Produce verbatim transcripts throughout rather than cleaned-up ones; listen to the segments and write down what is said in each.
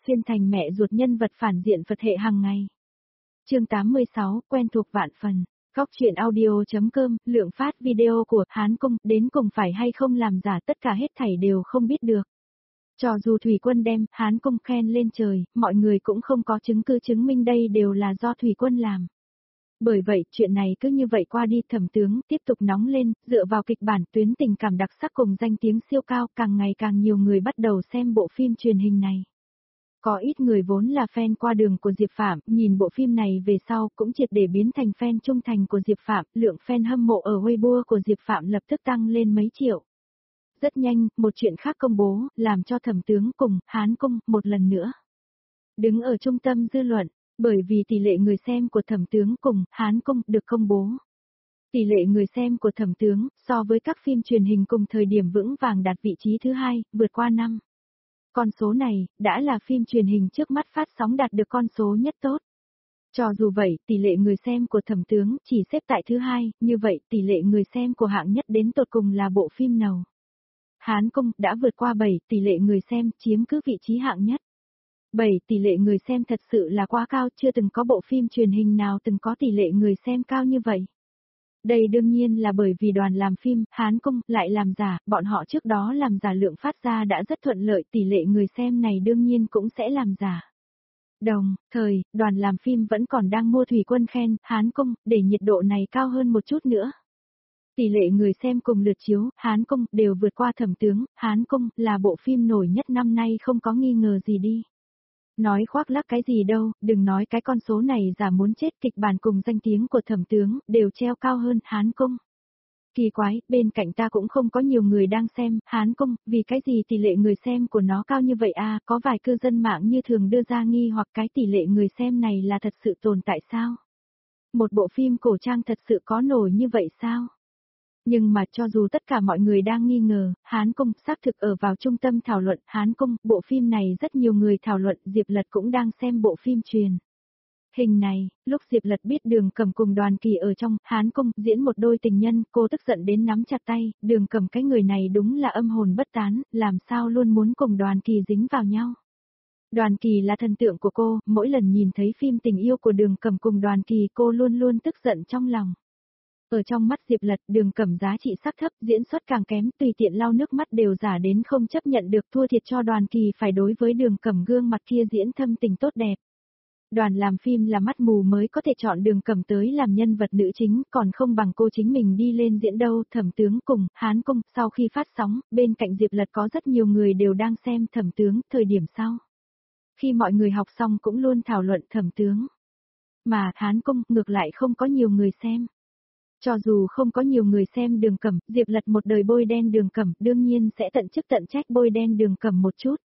phiên thành mẹ ruột nhân vật phản diện Phật hệ hàng ngày. Chương tám mươi sáu, quen thuộc vạn phần. Góc truyện audio.com, lượng phát video của Hán Cung, đến cùng phải hay không làm giả tất cả hết thảy đều không biết được. Cho dù Thủy Quân đem Hán Cung khen lên trời, mọi người cũng không có chứng cứ chứng minh đây đều là do Thủy Quân làm. Bởi vậy, chuyện này cứ như vậy qua đi, Thẩm Tướng tiếp tục nóng lên, dựa vào kịch bản tuyến tình cảm đặc sắc cùng danh tiếng siêu cao, càng ngày càng nhiều người bắt đầu xem bộ phim truyền hình này. Có ít người vốn là fan qua đường của Diệp Phạm, nhìn bộ phim này về sau cũng triệt để biến thành fan trung thành của Diệp Phạm, lượng fan hâm mộ ở Weibo của Diệp Phạm lập tức tăng lên mấy triệu. Rất nhanh, một chuyện khác công bố, làm cho Thẩm Tướng cùng Hán Cung một lần nữa đứng ở trung tâm dư luận, bởi vì tỷ lệ người xem của Thẩm Tướng cùng Hán Cung được công bố. Tỷ lệ người xem của Thẩm Tướng so với các phim truyền hình cùng thời điểm vững vàng đạt vị trí thứ hai, vượt qua năm. Con số này, đã là phim truyền hình trước mắt phát sóng đạt được con số nhất tốt. Cho dù vậy, tỷ lệ người xem của Thẩm Tướng chỉ xếp tại thứ hai, như vậy tỷ lệ người xem của hạng nhất đến tột cùng là bộ phim nào? Hán Cung đã vượt qua bảy, tỷ lệ người xem chiếm cứ vị trí hạng nhất. bảy tỷ lệ người xem thật sự là quá cao, chưa từng có bộ phim truyền hình nào từng có tỷ lệ người xem cao như vậy. Đây đương nhiên là bởi vì đoàn làm phim Hán Cung lại làm giả, bọn họ trước đó làm giả lượng phát ra đã rất thuận lợi, tỷ lệ người xem này đương nhiên cũng sẽ làm giả. Đồng thời, đoàn làm phim vẫn còn đang mua Thủy Quân khen Hán Cung để nhiệt độ này cao hơn một chút nữa. Tỷ lệ người xem cùng lượt chiếu Hán Cung đều vượt qua Thẩm Tướng, Hán Cung là bộ phim nổi nhất năm nay không có nghi ngờ gì đi. Nói khoác lác cái gì đâu, đừng nói cái con số này giả muốn chết, kịch bản cùng danh tiếng của Thẩm Tướng đều treo cao hơn Hán Cung. Kỳ quái, bên cạnh ta cũng không có nhiều người đang xem Hán Cung, vì cái gì tỷ lệ người xem của nó cao như vậy à, có vài cư dân mạng như thường đưa ra nghi hoặc cái tỷ lệ người xem này là thật sự tồn tại sao? Một bộ phim cổ trang thật sự có nổi như vậy sao? Nhưng mà cho dù tất cả mọi người đang nghi ngờ, Hán Cung xác thực ở vào trung tâm thảo luận. Hán Cung, bộ phim này rất nhiều người thảo luận, Diệp Lật cũng đang xem bộ phim truyền hình này, lúc Diệp Lật biết Đường Cẩm cùng Đoàn Kỳ ở trong Hán Cung diễn một đôi tình nhân, cô tức giận đến nắm chặt tay, Đường Cẩm cái người này đúng là âm hồn bất tán, làm sao luôn muốn cùng Đoàn Kỳ dính vào nhau. Đoàn Kỳ là thần tượng của cô, mỗi lần nhìn thấy phim tình yêu của Đường Cẩm cùng Đoàn Kỳ cô luôn luôn tức giận trong lòng. Ở trong mắt Diệp Lật, Đường Cẩm giá trị sắc thấp, diễn xuất càng kém, tùy tiện lau nước mắt đều giả đến không chấp nhận được, thua thiệt cho Đoàn Kỳ phải đối với Đường Cẩm gương mặt kia diễn thâm tình tốt đẹp. Đoàn làm phim là mắt mù mới có thể chọn Đường Cẩm tới làm nhân vật nữ chính, còn không bằng cô chính mình đi lên diễn đâu. Thẩm Tướng cùng Hán Cung, sau khi phát sóng, bên cạnh Diệp Lật có rất nhiều người đều đang xem Thẩm Tướng, thời điểm sau. Khi mọi người học xong cũng luôn thảo luận Thẩm Tướng. Mà Hán Cung, ngược lại không có nhiều người xem. Cho dù không có nhiều người xem Đường Cẩm, Diệp Lật một đời bôi đen Đường Cẩm, đương nhiên sẽ tận chức tận trách bôi đen Đường Cẩm một chút.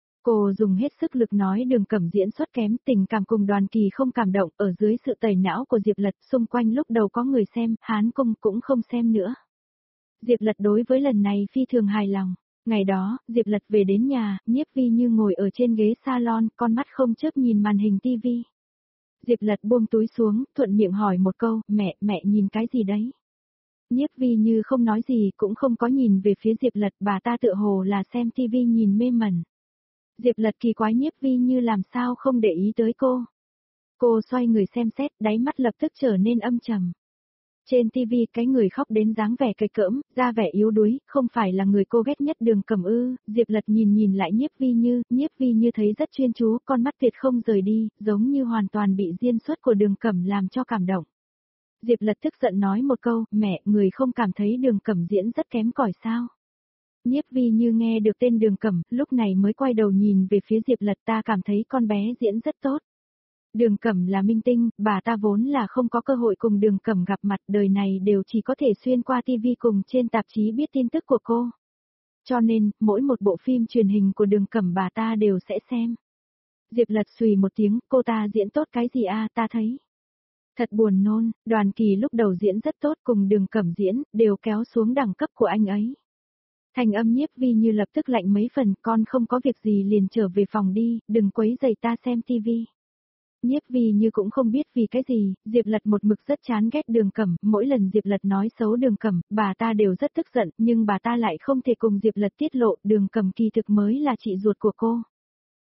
Cô dùng hết sức lực nói Đường Cẩm diễn xuất kém, tình cảm cùng Đoàn Kỳ không cảm động, ở dưới sự tẩy não của Diệp Lật, xung quanh lúc đầu có người xem, Hán Cung cũng không xem nữa. Diệp Lật đối với lần này phi thường hài lòng. Ngày đó, Diệp Lật về đến nhà, Nhiếp Vi Như ngồi ở trên ghế salon, con mắt không chớp nhìn màn hình tivi. Diệp Lật buông túi xuống, thuận miệng hỏi một câu, mẹ, mẹ nhìn cái gì đấy? Nhiếp Vi Như không nói gì, cũng không có nhìn về phía Diệp Lật, bà ta tựa hồ là xem tivi nhìn mê mẩn. Diệp Lật kỳ quái Nhiếp Vi Như làm sao không để ý tới cô. Cô xoay người xem xét, đáy mắt lập tức trở nên âm trầm. Trên tivi cái người khóc đến dáng vẻ cay cỡm, da vẻ yếu đuối, không phải là người cô ghét nhất Đường Cẩm ư? Diệp Lật nhìn nhìn lại Nhiếp Vi Như, Nhiếp Vi Như thấy rất chuyên chú, con mắt tuyệt không rời đi, giống như hoàn toàn bị diễn xuất của Đường Cẩm làm cho cảm động. Diệp Lật tức giận nói một câu, mẹ, người không cảm thấy Đường Cẩm diễn rất kém cỏi sao? Nhiếp Vi Như nghe được tên Đường Cẩm, lúc này mới quay đầu nhìn về phía Diệp Lật, ta cảm thấy con bé diễn rất tốt. Đường Cẩm là minh tinh, bà ta vốn là không có cơ hội cùng Đường Cẩm gặp mặt, đời này đều chỉ có thể xuyên qua tivi cùng trên tạp chí biết tin tức của cô. Cho nên, mỗi một bộ phim truyền hình của Đường Cẩm bà ta đều sẽ xem. Diệp Lật xùy một tiếng, cô ta diễn tốt cái gì a, ta thấy. Thật buồn nôn, Đoàn Kỳ lúc đầu diễn rất tốt, cùng Đường Cẩm diễn, đều kéo xuống đẳng cấp của anh ấy. Thành âm Nhiếp Vi Như lập tức lạnh mấy phần, con không có việc gì liền trở về phòng đi, đừng quấy rầy ta xem tivi. Nhiếp Vi Như cũng không biết vì cái gì, Diệp Lật một mực rất chán ghét Đường Cẩm, mỗi lần Diệp Lật nói xấu Đường Cẩm, bà ta đều rất tức giận, nhưng bà ta lại không thể cùng Diệp Lật tiết lộ, Đường Cẩm kỳ thực mới là chị ruột của cô.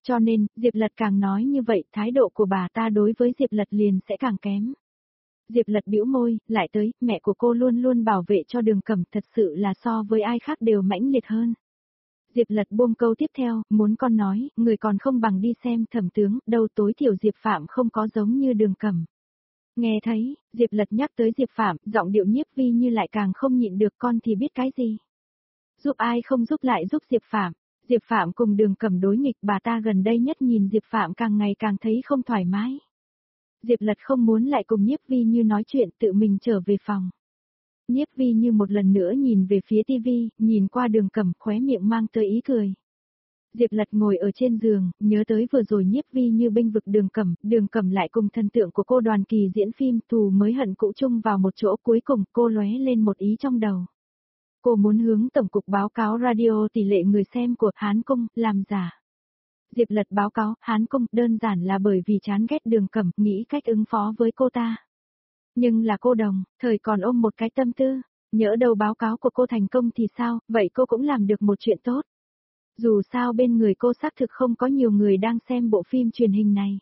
Cho nên, Diệp Lật càng nói như vậy, thái độ của bà ta đối với Diệp Lật liền sẽ càng kém. Diệp Lật bĩu môi, lại tới, mẹ của cô luôn luôn bảo vệ cho Đường Cẩm, thật sự là so với ai khác đều mãnh liệt hơn. Diệp Lật buông câu tiếp theo, muốn con nói, người còn không bằng đi xem Thẩm tướng, đâu tối thiểu Diệp Phạm không có giống như Đường Cẩm. Nghe thấy, Diệp Lật nhắc tới Diệp Phạm, giọng điệu Nhiếp Vi Như lại càng không nhịn được, con thì biết cái gì. Giúp ai không giúp lại giúp Diệp Phạm. Diệp Phạm cùng Đường Cẩm đối nghịch, bà ta gần đây nhất nhìn Diệp Phạm càng ngày càng thấy không thoải mái. Diệp Lật không muốn lại cùng Nhiếp Vi Như nói chuyện, tự mình trở về phòng. Nhiếp Vi Như một lần nữa nhìn về phía tivi, nhìn qua Đường Cẩm, khóe miệng mang tới ý cười. Diệp Lật ngồi ở trên giường, nhớ tới vừa rồi Nhiếp Vi Như bênh vực Đường Cẩm, Đường Cẩm lại cùng thần tượng của cô Đoàn Kỳ diễn phim Thù Mới Hận Cũ chung vào một chỗ, cuối cùng cô lóe lên một ý trong đầu. Cô muốn hướng tổng cục báo cáo radio tỷ lệ người xem của Hán Cung làm giả. Diệp Lật báo cáo Hán Cung đơn giản là bởi vì chán ghét Đường Cẩm, nghĩ cách ứng phó với cô ta. Nhưng là cô Đồng, thời còn ôm một cái tâm tư, nhỡ đâu báo cáo của cô thành công thì sao, vậy cô cũng làm được một chuyện tốt. Dù sao bên người cô xác thực không có nhiều người đang xem bộ phim truyền hình này.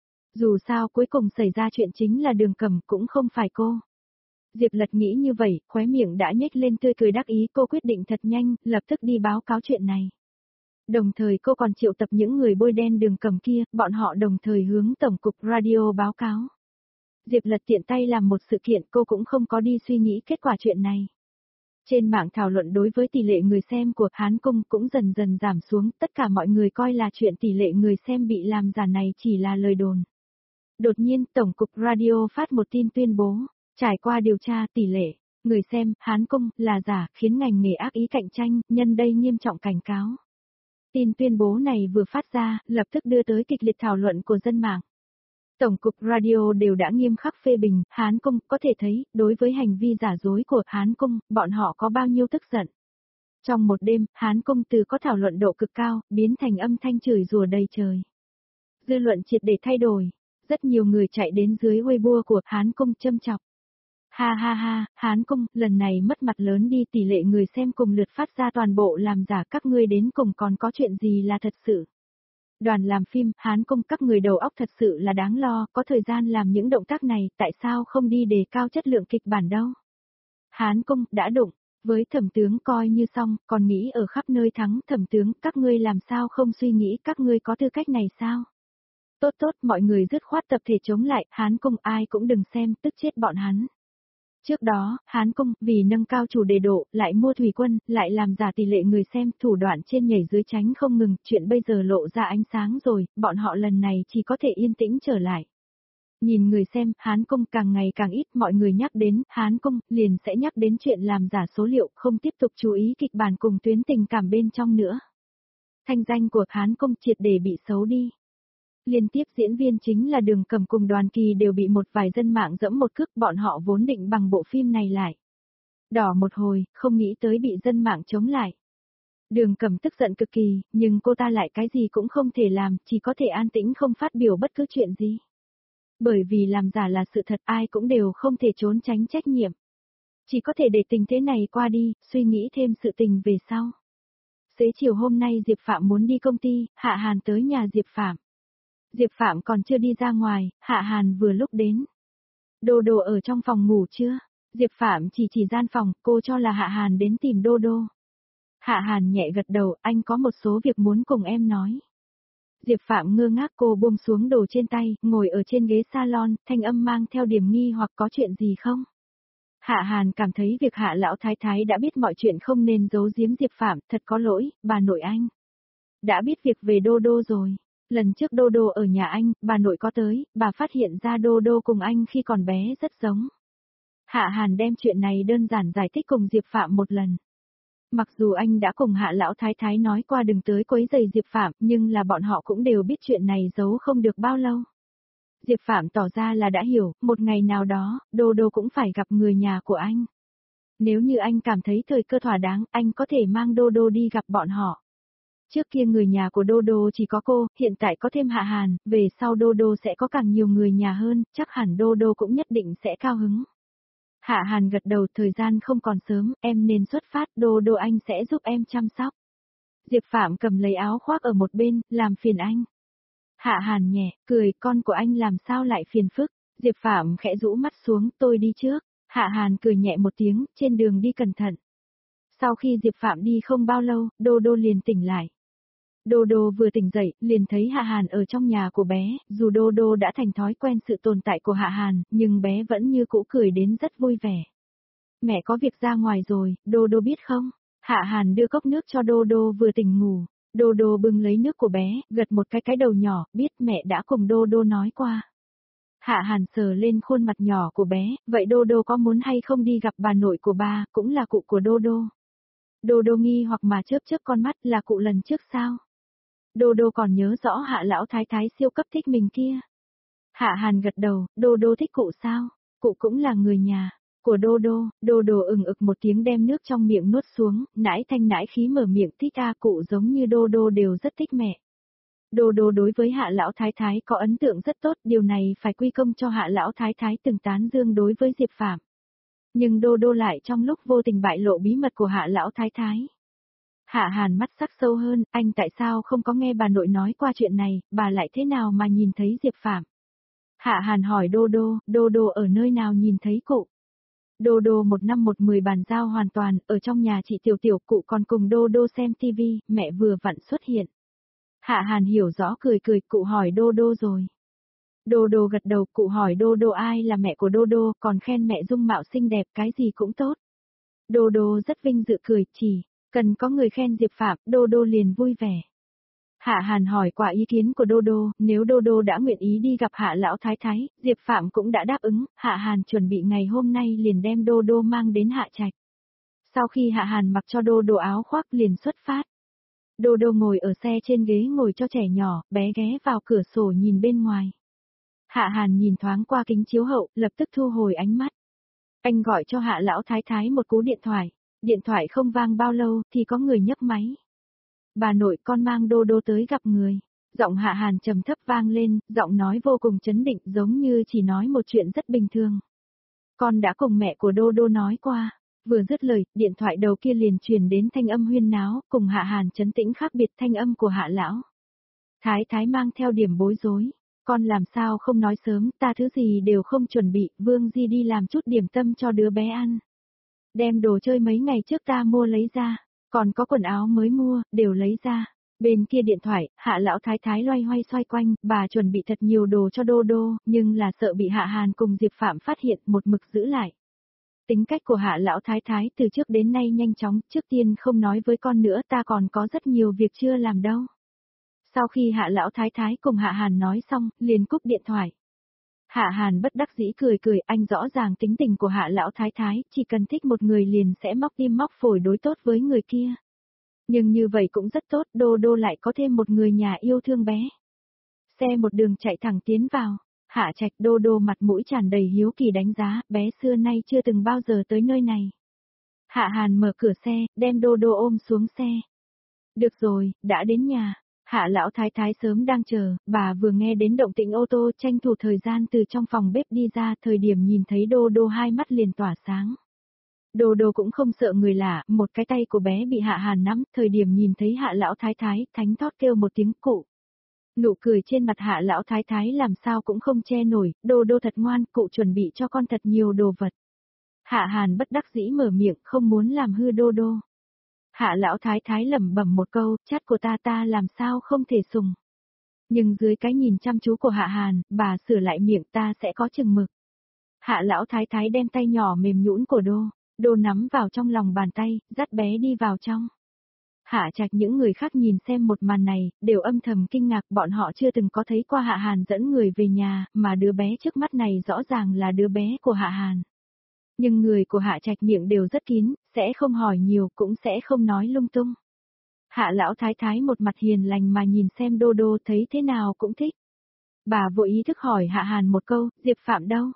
Dù sao cuối cùng xảy ra chuyện chính là Đường Cẩm, cũng không phải cô. Diệp Lật nghĩ như vậy, khóe miệng đã nhếch lên tươi cười đắc ý, cô quyết định thật nhanh, lập tức đi báo cáo chuyện này. Đồng thời cô còn triệu tập những người bôi đen Đường Cẩm kia, bọn họ đồng thời hướng tổng cục radio báo cáo. Diệp Lật tiện tay làm một sự kiện, cô cũng không có đi suy nghĩ kết quả chuyện này. Trên mạng thảo luận đối với tỷ lệ người xem của Hán Cung cũng dần dần giảm xuống, tất cả mọi người coi là chuyện tỷ lệ người xem bị làm giả này chỉ là lời đồn. Đột nhiên, Tổng cục Radio phát một tin tuyên bố, trải qua điều tra tỷ lệ người xem Hán Cung là giả, khiến ngành nghề ác ý cạnh tranh, nhân đây nghiêm trọng cảnh cáo. Tin tuyên bố này vừa phát ra, lập tức đưa tới kịch liệt thảo luận của dân mạng. Tổng cục Radio đều đã nghiêm khắc phê bình, Hán Cung, có thể thấy, đối với hành vi giả dối của Hán Cung, bọn họ có bao nhiêu tức giận. Trong một đêm, Hán Cung từ có thảo luận độ cực cao, biến thành âm thanh chửi rủa đầy trời. Dư luận triệt để thay đổi, rất nhiều người chạy đến dưới Weibo của Hán Cung châm chọc. Ha ha ha, Hán Cung, lần này mất mặt lớn đi, tỷ lệ người xem cùng lượt phát ra toàn bộ làm giả, các ngươi đến cùng còn có chuyện gì là thật sự. Đoàn làm phim, Hán Cung, các người đầu óc thật sự là đáng lo, có thời gian làm những động tác này, tại sao không đi đề cao chất lượng kịch bản đâu. Hán Cung, đã đụng, với Thẩm tướng coi như xong, còn nghĩ ở khắp nơi thắng Thẩm tướng, các ngươi làm sao không suy nghĩ các ngươi có tư cách này sao? Tốt tốt, mọi người dứt khoát tập thể chống lại, Hán Cung ai cũng đừng xem, tức chết bọn hắn. Trước đó, Hán Cung, vì nâng cao chủ đề độ, lại mua thủy quân, lại làm giả tỷ lệ người xem, thủ đoạn trên nhảy dưới tránh không ngừng, chuyện bây giờ lộ ra ánh sáng rồi, bọn họ lần này chỉ có thể yên tĩnh trở lại. Nhìn người xem, Hán Cung càng ngày càng ít, mọi người nhắc đến, Hán Cung, liền sẽ nhắc đến chuyện làm giả số liệu, không tiếp tục chú ý kịch bản cùng tuyến tình cảm bên trong nữa. Thanh danh của Hán Cung triệt để bị xấu đi. Liên tiếp diễn viên chính là Đường Cẩm cùng Đoàn Kỳ đều bị một vài dân mạng dẫm một cước, bọn họ vốn định bằng bộ phim này lại. Đỏ một hồi, không nghĩ tới bị dân mạng chống lại. Đường Cẩm tức giận cực kỳ, nhưng cô ta lại cái gì cũng không thể làm, chỉ có thể an tĩnh không phát biểu bất cứ chuyện gì. Bởi vì làm giả là sự thật, ai cũng đều không thể trốn tránh trách nhiệm. Chỉ có thể để tình thế này qua đi, suy nghĩ thêm sự tình về sau. Xế chiều hôm nay Diệp Phạm muốn đi công ty, Hạ Hàn tới nhà Diệp Phạm. Diệp Phạm còn chưa đi ra ngoài, Hạ Hàn vừa lúc đến. Đô Đô ở trong phòng ngủ chưa? Diệp Phạm chỉ chỉ gian phòng, cô cho là Hạ Hàn đến tìm Đô Đô. Hạ Hàn nhẹ gật đầu, anh có một số việc muốn cùng em nói. Diệp Phạm ngơ ngác, cô buông xuống đồ trên tay, ngồi ở trên ghế salon, thanh âm mang theo điểm nghi hoặc có chuyện gì không? Hạ Hàn cảm thấy việc Hạ lão thái thái đã biết mọi chuyện không nên giấu giếm Diệp Phạm, thật có lỗi, bà nội anh. Đã biết việc về Đô Đô rồi. Lần trước Đô Đô ở nhà anh, bà nội có tới, bà phát hiện ra Đô Đô cùng anh khi còn bé rất giống. Hạ Hàn đem chuyện này đơn giản giải thích cùng Diệp Phạm một lần. Mặc dù anh đã cùng Hạ lão thái thái nói qua đừng tới quấy rầy Diệp Phạm, nhưng là bọn họ cũng đều biết chuyện này giấu không được bao lâu. Diệp Phạm tỏ ra là đã hiểu, một ngày nào đó, Đô Đô cũng phải gặp người nhà của anh. Nếu như anh cảm thấy thời cơ thỏa đáng, anh có thể mang Đô Đô đi gặp bọn họ. Trước kia người nhà của Đô Đô chỉ có cô, hiện tại có thêm Hạ Hàn, về sau Đô Đô sẽ có càng nhiều người nhà hơn, chắc hẳn Đô Đô cũng nhất định sẽ cao hứng. Hạ Hàn gật đầu, thời gian không còn sớm, em nên xuất phát, Đô Đô anh sẽ giúp em chăm sóc. Diệp Phạm cầm lấy áo khoác ở một bên, làm phiền anh. Hạ Hàn nhẹ, cười, con của anh làm sao lại phiền phức. Diệp Phạm khẽ rũ mắt xuống, tôi đi trước. Hạ Hàn cười nhẹ một tiếng, trên đường đi cẩn thận. Sau khi Diệp Phạm đi không bao lâu, Đô Đô liền tỉnh lại. Đô Đô vừa tỉnh dậy, liền thấy Hạ Hàn ở trong nhà của bé, dù Đô Đô đã thành thói quen sự tồn tại của Hạ Hàn, nhưng bé vẫn như cũ cười đến rất vui vẻ. Mẹ có việc ra ngoài rồi, Đô Đô biết không? Hạ Hàn đưa cốc nước cho Đô Đô vừa tỉnh ngủ. Đô Đô bưng lấy nước của bé, gật một cái cái đầu nhỏ, biết mẹ đã cùng Đô Đô nói qua. Hạ Hàn sờ lên khuôn mặt nhỏ của bé, vậy Đô Đô có muốn hay không đi gặp bà nội của ba, cũng là cụ của Đô Đô. Đô Đô nghi hoặc mà chớp chớp con mắt, là cụ lần trước sao? Đô Đô còn nhớ rõ Hạ lão thái thái siêu cấp thích mình kia. Hạ Hàn gật đầu, Đô Đô thích cụ sao? Cụ cũng là người nhà của Đô Đô. Đô Đô ừng ực một tiếng đem nước trong miệng nuốt xuống, nãi thanh nãi khí mở miệng, thích a, cụ giống như Đô Đô đều rất thích mẹ. Đô Đô đối với Hạ lão thái thái có ấn tượng rất tốt, điều này phải quy công cho Hạ lão thái thái từng tán dương đối với Diệp Phạm. Nhưng Đô Đô lại trong lúc vô tình bại lộ bí mật của Hạ lão thái thái. Hạ Hàn mắt sắc sâu hơn, anh tại sao không có nghe bà nội nói qua chuyện này, bà lại thế nào mà nhìn thấy Diệp Phạm? Hạ Hàn hỏi Đô Đô, Đô Đô ở nơi nào nhìn thấy cụ? Đô Đô một năm một mười bàn giao hoàn toàn, ở trong nhà chị Tiểu Tiểu, cụ còn cùng Đô Đô xem tivi, mẹ vừa vặn xuất hiện. Hạ Hàn hiểu rõ cười cười, cụ hỏi Đô Đô rồi. Đô Đô gật đầu, cụ hỏi Đô Đô ai là mẹ của Đô Đô, còn khen mẹ dung mạo xinh đẹp, cái gì cũng tốt. Đô Đô rất vinh dự cười, chỉ cần có người khen Diệp Phạm, Đô Đô liền vui vẻ. Hạ Hàn hỏi qua ý kiến của Đô Đô, nếu Đô Đô đã nguyện ý đi gặp Hạ lão thái thái, Diệp Phạm cũng đã đáp ứng, Hạ Hàn chuẩn bị ngày hôm nay liền đem Đô Đô mang đến Hạ Trạch. Sau khi Hạ Hàn mặc cho Đô Đô áo khoác liền xuất phát. Đô Đô ngồi ở xe trên ghế ngồi cho trẻ nhỏ, bé ghé vào cửa sổ nhìn bên ngoài. Hạ Hàn nhìn thoáng qua kính chiếu hậu, lập tức thu hồi ánh mắt. Anh gọi cho Hạ lão thái thái một cú điện thoại. Điện thoại không vang bao lâu thì có người nhấc máy. Bà nội, con mang Đô Đô tới gặp người. Giọng Hạ Hàn trầm thấp vang lên, giọng nói vô cùng chấn định, giống như chỉ nói một chuyện rất bình thường. Con đã cùng mẹ của Đô Đô nói qua. Vừa dứt lời, điện thoại đầu kia liền truyền đến thanh âm huyên náo, cùng Hạ Hàn trấn tĩnh khác biệt thanh âm của Hạ lão thái thái mang theo điểm bối rối. Con làm sao không nói sớm, ta thứ gì đều không chuẩn bị, Vương Di đi làm chút điểm tâm cho đứa bé ăn. Đem đồ chơi mấy ngày trước ta mua lấy ra, còn có quần áo mới mua, đều lấy ra. Bên kia điện thoại, Hạ lão thái thái loay hoay xoay quanh, bà chuẩn bị thật nhiều đồ cho Đô Đô, nhưng là sợ bị Hạ Hàn cùng Diệp Phạm phát hiện, một mực giữ lại. Tính cách của Hạ lão thái thái từ trước đến nay nhanh chóng, trước tiên không nói với con nữa, ta còn có rất nhiều việc chưa làm đâu. Sau khi Hạ lão thái thái cùng Hạ Hàn nói xong, liền cúp điện thoại. Hạ Hàn bất đắc dĩ cười cười, anh rõ ràng tính tình của Hạ lão thái thái, chỉ cần thích một người liền sẽ móc tim móc phổi đối tốt với người kia. Nhưng như vậy cũng rất tốt, Đô Đô lại có thêm một người nhà yêu thương bé. Xe một đường chạy thẳng tiến vào, Hạ Trạch. Đô Đô mặt mũi tràn đầy hiếu kỳ đánh giá, bé xưa nay chưa từng bao giờ tới nơi này. Hạ Hàn mở cửa xe, đem Đô Đô ôm xuống xe. Được rồi, đã đến nhà. Hạ lão thái thái sớm đang chờ, bà vừa nghe đến động tĩnh ô tô, tranh thủ thời gian từ trong phòng bếp đi ra, thời điểm nhìn thấy Đô Đô hai mắt liền tỏa sáng. Đô Đô cũng không sợ người lạ, một cái tay của bé bị Hạ Hàn nắm, thời điểm nhìn thấy Hạ lão thái thái, thánh thót kêu một tiếng cụ. Nụ cười trên mặt Hạ lão thái thái làm sao cũng không che nổi, Đô Đô thật ngoan, cụ chuẩn bị cho con thật nhiều đồ vật. Hạ Hàn bất đắc dĩ mở miệng, không muốn làm hư Đô Đô. Hạ lão thái thái lẩm bẩm một câu, chát của ta ta làm sao không thể sùng. Nhưng dưới cái nhìn chăm chú của Hạ Hàn, bà sửa lại miệng, ta sẽ có chừng mực. Hạ lão thái thái đem tay nhỏ mềm nhũn của Đô, Đô nắm vào trong lòng bàn tay, dắt bé đi vào trong. Hạ Trạch những người khác nhìn xem một màn này, đều âm thầm kinh ngạc, bọn họ chưa từng có thấy qua Hạ Hàn dẫn người về nhà, mà đứa bé trước mắt này rõ ràng là đứa bé của Hạ Hàn. Nhưng người của Hạ Trạch miệng đều rất kín, sẽ không hỏi nhiều, cũng sẽ không nói lung tung. Hạ lão thái thái một mặt hiền lành mà nhìn xem Đô Đô, thấy thế nào cũng thích. Bà vội ý thức hỏi Hạ Hàn một câu, Diệp Phạm đâu?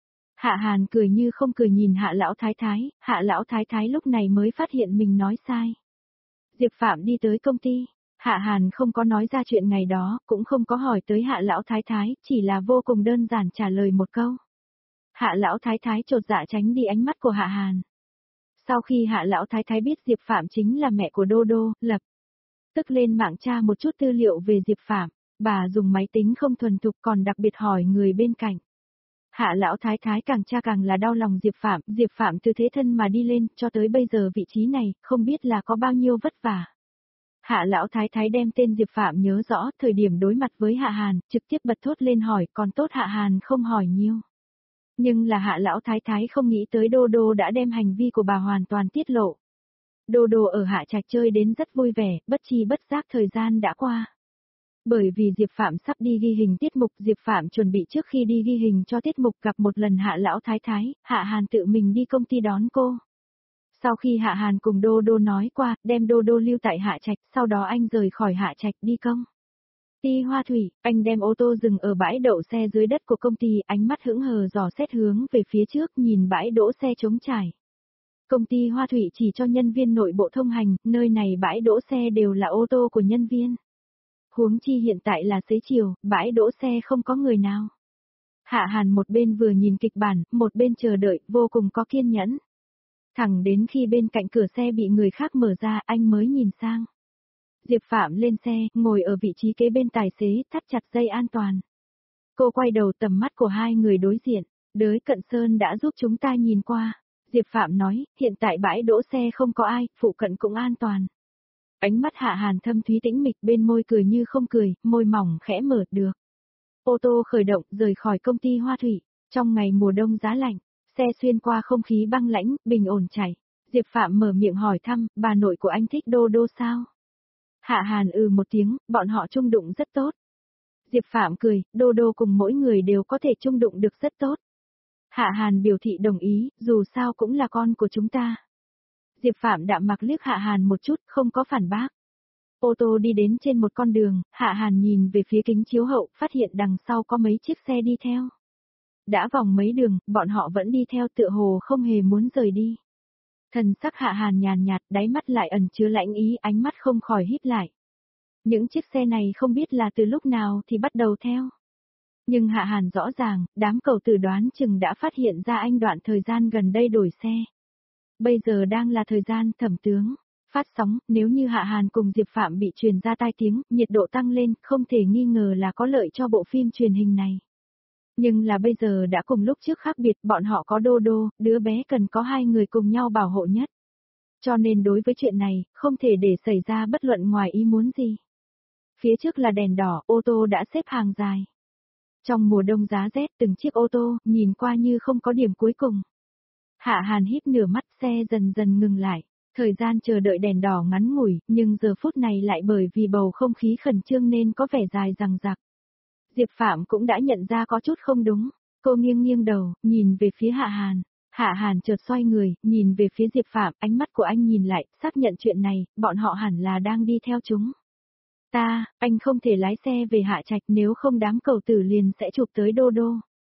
Hạ Hàn cười như không cười nhìn Hạ lão thái thái, Hạ lão thái thái lúc này mới phát hiện mình nói sai. Diệp Phạm đi tới công ty. Hạ Hàn không có nói ra chuyện ngày đó, cũng không có hỏi tới Hạ lão thái thái, chỉ là vô cùng đơn giản trả lời một câu. Hạ lão thái thái chột dạ tránh đi ánh mắt của Hạ Hàn. Sau khi Hạ lão thái thái biết Diệp Phạm chính là mẹ của Đô Đô, lập tức lên mạng tra một chút tư liệu về Diệp Phạm. bà dùng máy tính không thuần thục còn đặc biệt hỏi người bên cạnh. Hạ lão thái thái càng cha càng là đau lòng Diệp Phạm, Diệp Phạm từ thế thân mà đi lên, cho tới bây giờ vị trí này, không biết là có bao nhiêu vất vả. Hạ lão thái thái đem tên Diệp Phạm nhớ rõ, thời điểm đối mặt với Hạ Hàn, trực tiếp bật thốt lên hỏi, còn tốt Hạ Hàn không hỏi nhiều. Nhưng là Hạ lão thái thái không nghĩ tới Đô Đô đã đem hành vi của bà hoàn toàn tiết lộ. Đô Đô ở Hạ Trạch chơi đến rất vui vẻ, bất chi bất giác thời gian đã qua. Bởi vì Diệp Phạm sắp đi ghi hình tiết mục, Diệp Phạm chuẩn bị trước khi đi ghi hình cho tiết mục gặp một lần Hạ lão thái thái, Hạ Hàn tự mình đi công ty đón cô. Sau khi Hạ Hàn cùng Đô Đô nói qua, đem Đô Đô lưu tại Hạ Trạch, sau đó anh rời khỏi Hạ Trạch đi công ty Hoa Thủy, anh đem ô tô dừng ở bãi đậu xe dưới đất của công ty, ánh mắt hững hờ dò xét hướng về phía trước, nhìn bãi đỗ xe trống trải. Công ty Hoa Thủy chỉ cho nhân viên nội bộ thông hành, nơi này bãi đỗ xe đều là ô tô của nhân viên. Huống chi hiện tại là xế chiều, bãi đỗ xe không có người nào. Hạ Hàn một bên vừa nhìn kịch bản, một bên chờ đợi, vô cùng có kiên nhẫn. Thẳng đến khi bên cạnh cửa xe bị người khác mở ra, anh mới nhìn sang. Diệp Phạm lên xe, ngồi ở vị trí kế bên tài xế, thắt chặt dây an toàn. Cô quay đầu, tầm mắt của hai người đối diện. Đới Cận Sơn đã giúp chúng ta nhìn qua. Diệp Phạm nói, hiện tại bãi đỗ xe không có ai, phụ cận cũng an toàn. Ánh mắt Hạ Hàn thâm thúy tĩnh mịch, bên môi cười như không cười, môi mỏng khẽ mở được. Ô tô khởi động, rời khỏi công ty Hoa Thủy. Trong ngày mùa đông giá lạnh, xe xuyên qua không khí băng lãnh, bình ổn chạy. Diệp Phạm mở miệng hỏi thăm, bà nội của anh thích Đô Đô sao? Hạ Hàn ừ một tiếng, bọn họ chung đụng rất tốt. Diệp Phạm cười, Đô Đô cùng mỗi người đều có thể chung đụng được rất tốt. Hạ Hàn biểu thị đồng ý, dù sao cũng là con của chúng ta. Diệp Phạm đạm mặc liếc Hạ Hàn một chút, không có phản bác. Ô tô đi đến trên một con đường, Hạ Hàn nhìn về phía kính chiếu hậu, phát hiện đằng sau có mấy chiếc xe đi theo. Đã vòng mấy đường, bọn họ vẫn đi theo, tựa hồ không hề muốn rời đi. Thần sắc Hạ Hàn nhàn nhạt, đáy mắt lại ẩn chứa lãnh ý, ánh mắt không khỏi híp lại. Những chiếc xe này không biết là từ lúc nào thì bắt đầu theo. Nhưng Hạ Hàn rõ ràng, đám cầu tử đoán chừng đã phát hiện ra anh đoạn thời gian gần đây đổi xe. Bây giờ đang là thời gian Thẩm Tướng phát sóng, nếu như Hạ Hàn cùng Diệp Phạm bị truyền ra tai tiếng, nhiệt độ tăng lên, không thể nghi ngờ là có lợi cho bộ phim truyền hình này. Nhưng là bây giờ đã cùng lúc trước khác biệt, bọn họ có Đô Đô, đứa bé cần có hai người cùng nhau bảo hộ nhất. Cho nên đối với chuyện này, không thể để xảy ra bất luận ngoài ý muốn gì. Phía trước là đèn đỏ, ô tô đã xếp hàng dài. Trong mùa đông giá rét, từng chiếc ô tô, nhìn qua như không có điểm cuối cùng. Hạ Hàn híp nửa mắt, xe dần dần ngừng lại. Thời gian chờ đợi đèn đỏ ngắn ngủi, nhưng giờ phút này lại bởi vì bầu không khí khẩn trương nên có vẻ dài dằng dặc. Diệp Phạm cũng đã nhận ra có chút không đúng. Cô nghiêng nghiêng đầu, nhìn về phía Hạ Hàn. Hạ Hàn chợt xoay người, nhìn về phía Diệp Phạm, ánh mắt của anh nhìn lại, xác nhận chuyện này, bọn họ hẳn là đang đi theo chúng. Ta, anh không thể lái xe về Hạ Trạch, nếu không đám cầu tử liền sẽ chụp tới Đô Đô.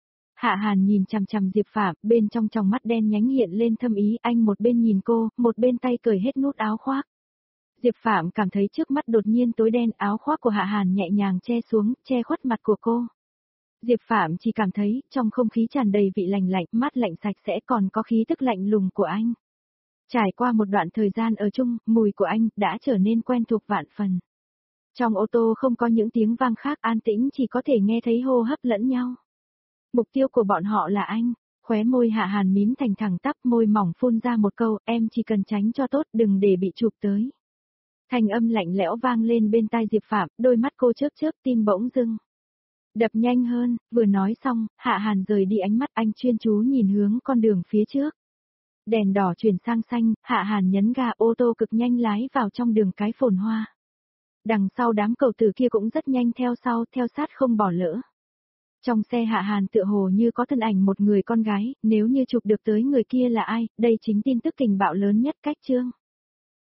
Hạ Hàn nhìn chằm chằm Diệp Phạm, bên trong tròng mắt đen nhánh hiện lên thâm ý, anh một bên nhìn cô, một bên tay cởi hết nút áo khoác. Diệp Phạm cảm thấy trước mắt đột nhiên tối đen, áo khoác của Hạ Hàn nhẹ nhàng che xuống, che khuất mặt của cô. Diệp Phạm chỉ cảm thấy, trong không khí tràn đầy vị lạnh lạnh, mát lạnh sạch sẽ, còn có khí tức lạnh lùng của anh. Trải qua một đoạn thời gian ở chung, mùi của anh đã trở nên quen thuộc vạn phần. Trong ô tô không có những tiếng vang khác, an tĩnh, chỉ có thể nghe thấy hô hấp lẫn nhau. Mục tiêu của bọn họ là anh. Khóe môi Hạ Hàn mím thành thẳng tắp, môi mỏng phun ra một câu, em chỉ cần tránh cho tốt, đừng để bị chụp tới. Thanh âm lạnh lẽo vang lên bên tai Diệp Phạm, đôi mắt cô chớp chớp, tim bỗng dưng đập nhanh hơn. Vừa nói xong, Hạ Hàn rời đi ánh mắt, anh chuyên chú nhìn hướng con đường phía trước. Đèn đỏ chuyển sang xanh, Hạ Hàn nhấn ga, ô tô cực nhanh lái vào trong đường cái phồn hoa. Đằng sau đám cầu tử kia cũng rất nhanh theo sau, theo sát không bỏ lỡ. Trong xe Hạ Hàn tựa hồ như có thân ảnh một người con gái, nếu như chụp được tới người kia là ai, đây chính tin tức kình bạo lớn nhất cách chương.